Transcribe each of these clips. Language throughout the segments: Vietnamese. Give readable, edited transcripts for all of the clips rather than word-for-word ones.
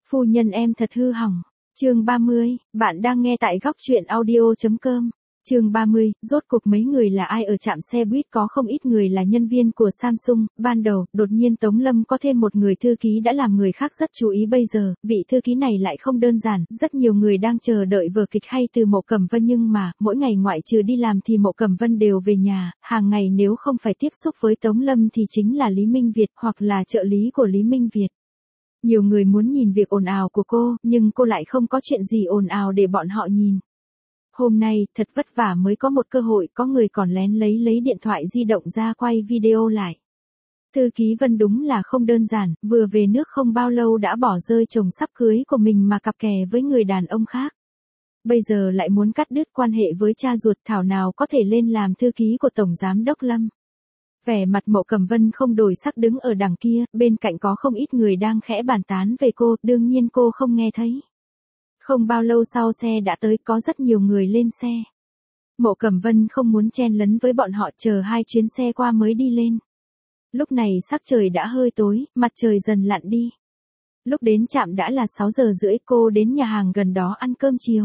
Phu nhân em thật hư hỏng. Chương 30, bạn đang nghe tại góc truyện audio.com. Chương 30, rốt cuộc mấy người là ai ở trạm xe buýt? Có không ít người là nhân viên của Samsung. Ban đầu, đột nhiên Tống Lâm có thêm một người thư ký đã làm người khác rất chú ý. Bây giờ, vị thư ký này lại không đơn giản. Rất nhiều người đang chờ đợi vở kịch hay từ Mộ Cẩm Vân, nhưng mà, mỗi ngày ngoại trừ đi làm thì Mộ Cẩm Vân đều về nhà. Hàng ngày nếu không phải tiếp xúc với Tống Lâm thì chính là Lý Minh Việt hoặc là trợ lý của Lý Minh Việt. Nhiều người muốn nhìn việc ồn ào của cô, nhưng cô lại không có chuyện gì ồn ào để bọn họ nhìn. Hôm nay, thật vất vả mới có một cơ hội, có người còn lén lấy điện thoại di động ra quay video lại. Thư ký Vân đúng là không đơn giản, vừa về nước không bao lâu đã bỏ rơi chồng sắp cưới của mình mà cặp kè với người đàn ông khác. Bây giờ lại muốn cắt đứt quan hệ với cha ruột, thảo nào có thể lên làm thư ký của Tổng Giám đốc Lâm. Vẻ mặt Mộ Cẩm Vân không đổi sắc đứng ở đằng kia, bên cạnh có không ít người đang khẽ bàn tán về cô, đương nhiên cô không nghe thấy. Không bao lâu sau xe đã tới, có rất nhiều người lên xe. Mộ Cẩm Vân không muốn chen lấn với bọn họ, chờ hai chuyến xe qua mới đi lên. Lúc này sắc trời đã hơi tối, mặt trời dần lặn đi. Lúc đến trạm đã là 6 giờ rưỡi, cô đến nhà hàng gần đó ăn cơm chiều.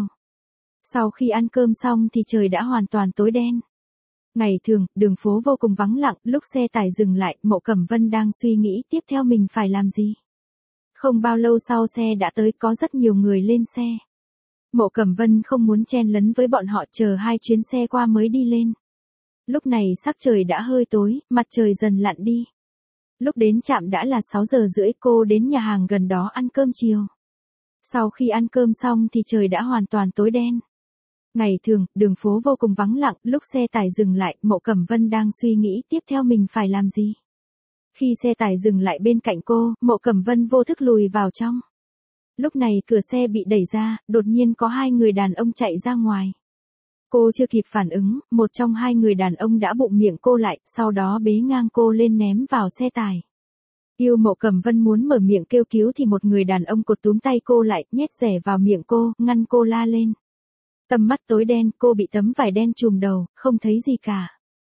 Sau khi ăn cơm xong thì trời đã hoàn toàn tối đen. Ngày thường, đường phố vô cùng vắng lặng, lúc xe tải dừng lại, Mộ Cẩm Vân đang suy nghĩ tiếp theo mình phải làm gì. Không bao lâu sau xe đã tới, có rất nhiều người lên xe. Mộ Cẩm Vân không muốn chen lấn với bọn họ, chờ hai chuyến xe qua mới đi lên. Lúc này sắc trời đã hơi tối, mặt trời dần lặn đi. Lúc đến trạm đã là 6 giờ rưỡi, cô đến nhà hàng gần đó ăn cơm chiều. Sau khi ăn cơm xong thì trời đã hoàn toàn tối đen. Ngày thường, đường phố vô cùng vắng lặng, lúc xe tải dừng lại, Mộ Cẩm Vân đang suy nghĩ tiếp theo mình phải làm gì. Khi xe tải dừng lại bên cạnh cô, Mộ Cẩm Vân vô thức lùi vào trong. Lúc này cửa xe bị đẩy ra, đột nhiên có hai người đàn ông chạy ra ngoài. Cô chưa kịp phản ứng, một trong hai người đàn ông đã bụng miệng cô lại, sau đó bế ngang cô lên ném vào xe tải. Yêu Mộ Cẩm Vân muốn mở miệng kêu cứu thì một người đàn ông cột túm tay cô lại, nhét rẻ vào miệng cô, ngăn cô la lên. Tầm mắt tối đen, cô bị tấm vải đen trùm đầu, không thấy gì cả.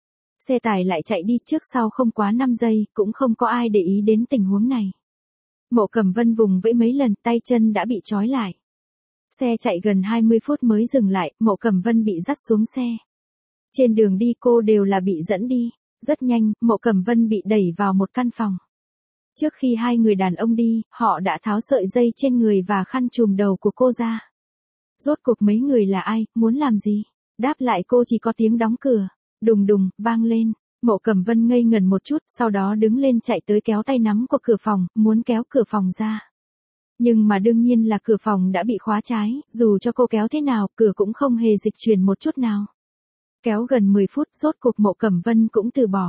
Xe tải lại chạy đi trước sau không quá 5 giây, cũng không có ai để ý đến tình huống này. Mộ Cẩm Vân vùng vẫy mấy lần, tay chân đã bị trói lại. Xe chạy gần 20 phút mới dừng lại, Mộ Cẩm Vân bị dắt xuống xe. Trên đường đi cô đều là bị dẫn đi. Rất nhanh, Mộ Cẩm Vân bị đẩy vào một căn phòng. Trước khi hai người đàn ông đi, họ đã tháo sợi dây trên người và khăn trùm đầu của cô ra. Rốt cuộc mấy người là ai, muốn làm gì? Đáp lại cô chỉ có tiếng đóng cửa. Đùng đùng, vang lên. Mộ Cẩm Vân ngây ngẩn một chút, sau đó đứng lên chạy tới kéo tay nắm của cửa phòng, muốn kéo cửa phòng ra. Nhưng mà đương nhiên là cửa phòng đã bị khóa trái, dù cho cô kéo thế nào, cửa cũng không hề dịch chuyển một chút nào. Kéo gần 10 phút, rốt cuộc Mộ Cẩm Vân cũng từ bỏ.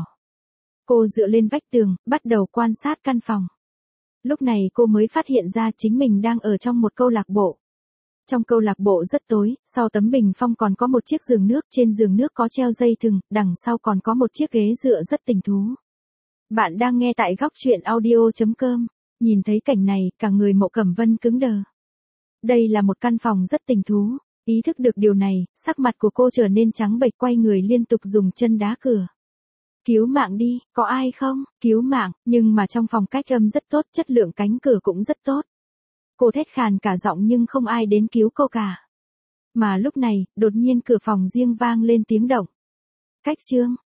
Cô dựa lên vách tường, bắt đầu quan sát căn phòng. Lúc này cô mới phát hiện ra chính mình đang ở trong một câu lạc bộ. Trong câu lạc bộ rất tối, sau tấm bình phong còn có một chiếc giường nước, trên giường nước có treo dây thừng, đằng sau còn có một chiếc ghế dựa rất tình thú. Bạn đang nghe tại góc truyện audio.com. Nhìn thấy cảnh này, cả người Mộ Cẩm Vân cứng đờ. Đây là một căn phòng rất tình thú. Ý thức được điều này, sắc mặt của cô trở nên trắng bệch, quay người liên tục dùng chân đá cửa. Cứu mạng đi, có ai không? Cứu mạng, nhưng mà trong phòng cách âm rất tốt, chất lượng cánh cửa cũng rất tốt. Cô thét khàn cả giọng nhưng không ai đến cứu cô cả. Mà lúc này, đột nhiên cửa phòng riêng vang lên tiếng động. Cách chương,